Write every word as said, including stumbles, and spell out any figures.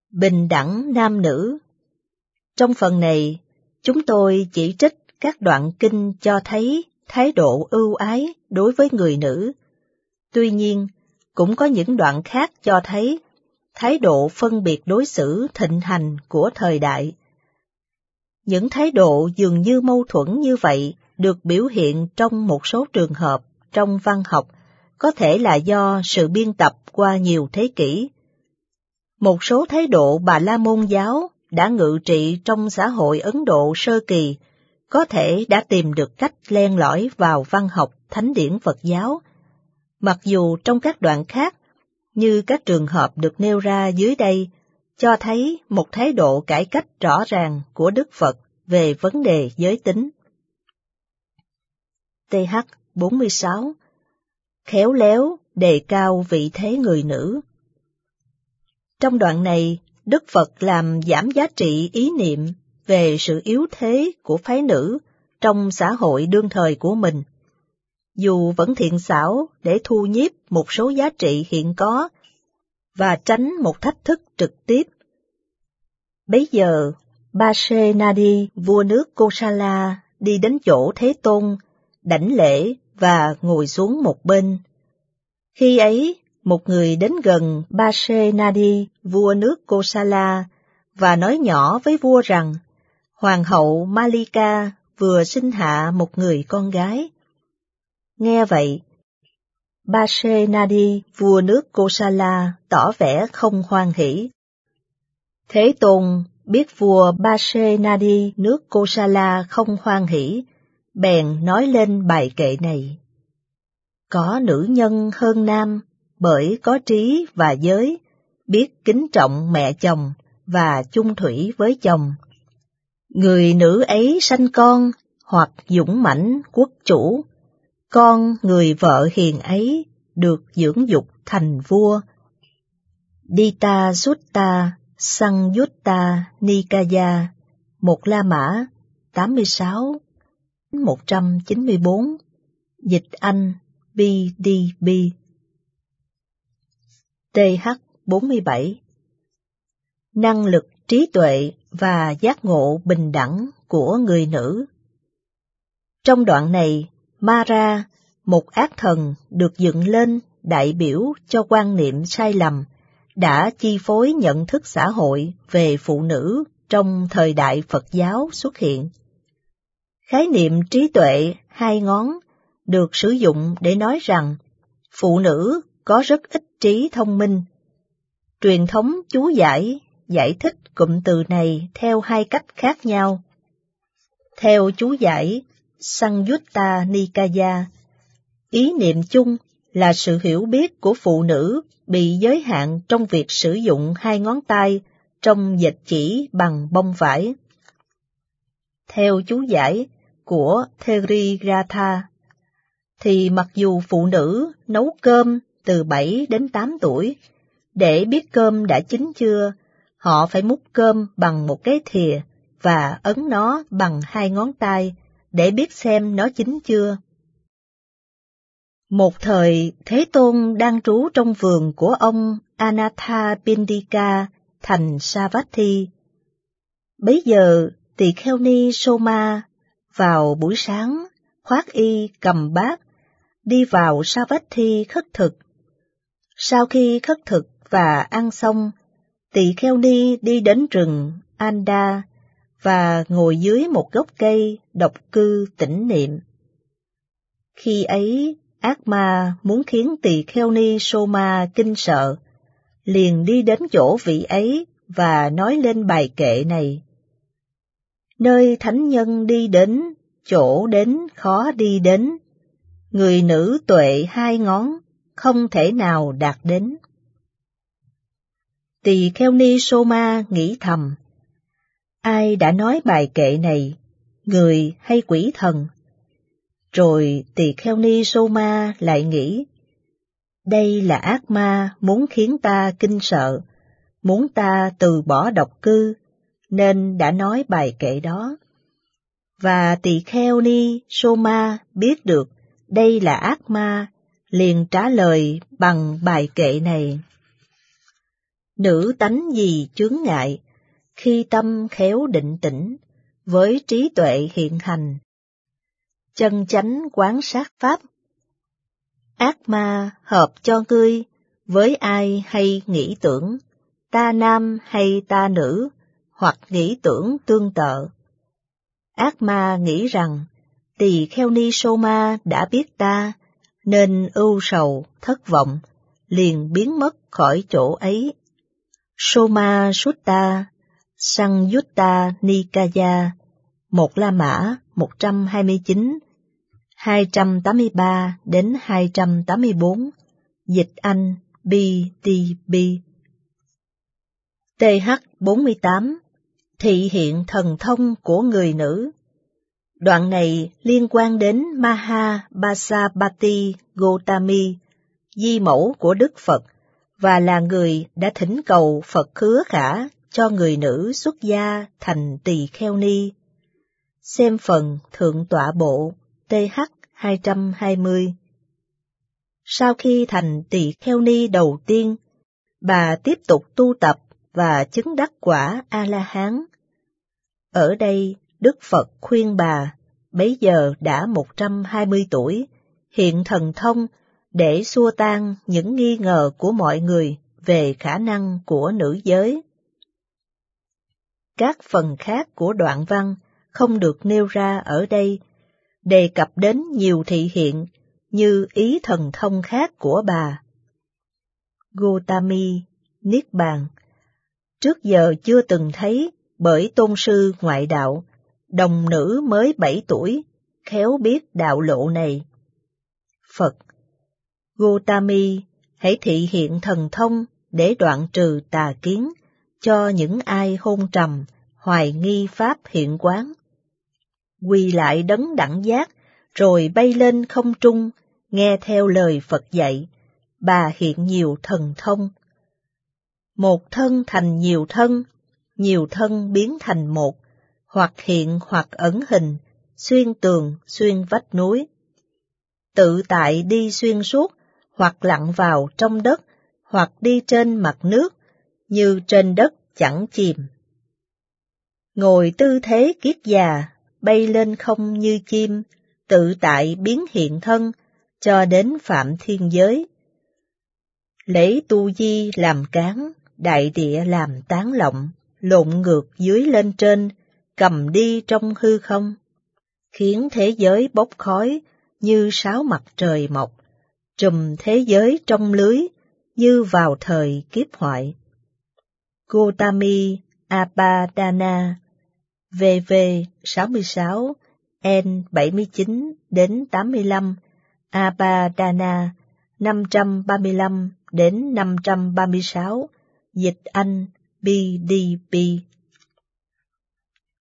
Bình đẳng nam nữ. Trong phần này, chúng tôi chỉ trích các đoạn kinh cho thấy thái độ ưu ái đối với người nữ. Tuy nhiên, cũng có những đoạn khác cho thấy thái độ phân biệt đối xử thịnh hành của thời đại. Những thái độ dường như mâu thuẫn như vậy được biểu hiện trong một số trường hợp trong văn học, có thể là do sự biên tập qua nhiều thế kỷ. Một số thái độ Bà La Môn giáo đã ngự trị trong xã hội Ấn Độ sơ kỳ, có thể đã tìm được cách len lỏi vào văn học thánh điển Phật giáo, mặc dù trong các đoạn khác, như các trường hợp được nêu ra dưới đây, cho thấy một thái độ cải cách rõ ràng của Đức Phật về vấn đề giới tính. T H bốn mươi sáu. Khéo léo đề cao vị thế người nữ. Trong đoạn này, Đức Phật làm giảm giá trị ý niệm về sự yếu thế của phái nữ trong xã hội đương thời của mình. Dù vẫn thiện xảo để thu nhiếp một số giá trị hiện có và tránh một thách thức trực tiếp. Bấy giờ, Pasenadi, vua nước Kosala, đi đến chỗ Thế Tôn, đảnh lễ và ngồi xuống một bên. Khi ấy, một người đến gần Pasenadi, vua nước Kosala, và nói nhỏ với vua rằng, Hoàng hậu Malika vừa sinh hạ một người con gái. Nghe vậy, Pasenadi, vua nước Kosala, tỏ vẻ không hoan hỉ. Thế Tôn biết vua Pasenadi nước Kosala không hoan hỉ, bèn nói lên bài kệ này. Có nữ nhân hơn nam, bởi có trí và giới, biết kính trọng mẹ chồng và chung thủy với chồng. Người nữ ấy sanh con, hoặc dũng mãnh quốc chủ, con người vợ hiền ấy được dưỡng dục thành vua. Dita Sutta Sangyutta Nikaya, một La Mã, tám mươi sáu, một trăm chín mươi bốn, dịch Anh, B D B. T H bốn mươi bảy. Năng lực trí tuệ và giác ngộ bình đẳng của người nữ. Trong đoạn này, Mara, một ác thần được dựng lên đại biểu cho quan niệm sai lầm, đã chi phối nhận thức xã hội về phụ nữ trong thời đại Phật giáo xuất hiện. Khái niệm trí tuệ hai ngón được sử dụng để nói rằng phụ nữ có rất ít trí thông minh. Truyền thống chú giải giải thích cụm từ này theo hai cách khác nhau. Theo chú giải Sangyutta Nikaya, ý niệm chung là sự hiểu biết của phụ nữ bị giới hạn trong việc sử dụng hai ngón tay trong dệt chỉ bằng bông vải. Theo chú giải của Therigatha, thì mặc dù phụ nữ nấu cơm từ bảy đến tám tuổi, để biết cơm đã chín chưa, họ phải múc cơm bằng một cái thìa và ấn nó bằng hai ngón tay để biết xem nó chín chưa. Một thời, Thế Tôn đang trú trong vườn của ông Anathapindika, thành Savatthi. Bấy giờ, tỳ kheo ni Soma vào buổi sáng, khoác y cầm bát, đi vào Savatthi khất thực. Sau khi khất thực và ăn xong, tỳ kheo ni đi đến rừng Anda và ngồi dưới một gốc cây độc cư tĩnh niệm. Khi ấy, ác ma muốn khiến tỳ kheo ni Soma kinh sợ, liền đi đến chỗ vị ấy và nói lên bài kệ này. Nơi thánh nhân đi đến, chỗ đến khó đi đến, người nữ tuệ hai ngón, không thể nào đạt đến. Tỳ kheo ni Soma nghĩ thầm, ai đã nói bài kệ này, người hay quỷ thần? Rồi tỳ kheo ni Soma lại nghĩ, đây là ác ma muốn khiến ta kinh sợ, muốn ta từ bỏ độc cư, nên đã nói bài kệ đó. Và tỳ kheo ni Soma biết được đây là ác ma, liền trả lời bằng bài kệ này. Nữ tánh gì chướng ngại, khi tâm khéo định tĩnh, với trí tuệ hiện hành. Chân chánh quán sát pháp. Ác ma hợp cho ngươi, với ai hay nghĩ tưởng, ta nam hay ta nữ, hoặc nghĩ tưởng tương tự. Ác ma nghĩ rằng, Tỳ Kheo Ni Soma đã biết ta, nên ưu sầu, thất vọng, liền biến mất khỏi chỗ ấy. Soma Sutta, Sangyutta Nikaya, một La Mã một trăm hai mươi chín, hai trăm tám mươi ba đến hai trăm tám mươi bốn, dịch Anh B T B. T H bốn mươi tám, thị hiện thần thông của người nữ. Đoạn này liên quan đến Maha Basabati Gotami, di mẫu của Đức Phật, và là người đã thỉnh cầu Phật khứa khả cho người nữ xuất gia thành tỳ kheo ni. Xem phần Thượng Tọa Bộ T H hai trăm hai mươi. Sau khi thành tỳ kheo ni đầu tiên, bà tiếp tục tu tập và chứng đắc quả A-la-hán. Ở đây, Đức Phật khuyên bà, bấy giờ đã một trăm hai mươi tuổi, hiện thần thông để xua tan những nghi ngờ của mọi người về khả năng của nữ giới. Các phần khác của đoạn văn không được nêu ra ở đây, đề cập đến nhiều thị hiện như ý thần thông khác của bà. Gotami, Niết Bàn. Trước giờ chưa từng thấy bởi tôn sư ngoại đạo, đồng nữ mới bảy tuổi, khéo biết đạo lộ này. Phật. Gotami, hãy thị hiện thần thông để đoạn trừ tà kiến cho những ai hôn trầm, hoài nghi pháp hiện quán. Quỳ lại đấng đẳng giác, rồi bay lên không trung, nghe theo lời Phật dạy, bà hiện nhiều thần thông. Một thân thành nhiều thân, nhiều thân biến thành một, hoặc hiện hoặc ẩn hình, xuyên tường, xuyên vách núi. Tự tại đi xuyên suốt, hoặc lặn vào trong đất, hoặc đi trên mặt nước, như trên đất chẳng chìm. Ngồi tư thế kiết già, bay lên không như chim, tự tại biến hiện thân, cho đến phạm thiên giới. Lấy tu di làm cán, đại địa làm tán lộng, lộn ngược dưới lên trên, cầm đi trong hư không, khiến thế giới bốc khói như sáu mặt trời mọc, trùm thế giới trong lưới như vào thời kiếp hoại. Gotami Apadana, V V sáu mươi sáu, N bảy mươi chín đến tám mươi lăm, Apadana năm trăm ba mươi lăm đến năm trăm ba mươi sáu, dịch Anh B D B.